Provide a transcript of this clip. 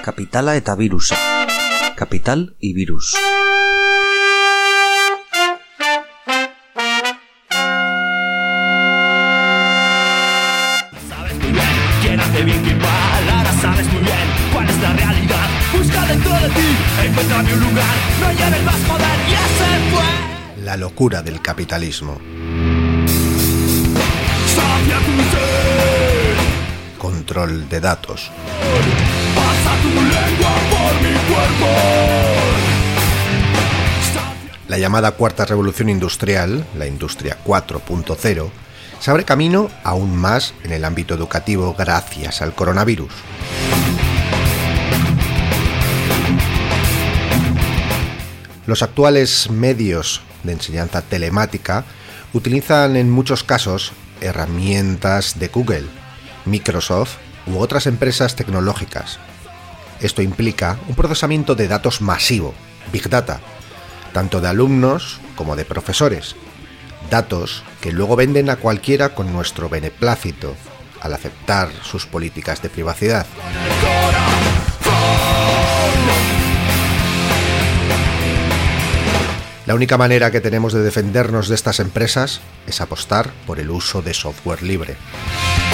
Kapitala eta virusa. Capital y virus. Sabes muy bien quién hace bien, quién mal. Ahora sabes muy bien cuál es la realidad. Busca dentro de ti, encuéntrame un lugar. No lleves más poder y ese fue la locura del capitalismo. Sacia tu ser. Control de datos. Pasa tu lengua por mi cuerpo. La llamada Cuarta Revolución Industrial, la Industria 4.0, se abre camino aún más en el ámbito educativo gracias al coronavirus. Los actuales medios de enseñanza telemática utilizan en muchos casos herramientas de Google, Microsoft u otras empresas tecnológicas. Esto implica un procesamiento de datos masivo, Big Data, tanto de alumnos como de profesores, datos que luego venden a cualquiera con nuestro beneplácito, al aceptar sus políticas de privacidad. La única manera que tenemos de defendernos de estas empresas es apostar por el uso de software libre.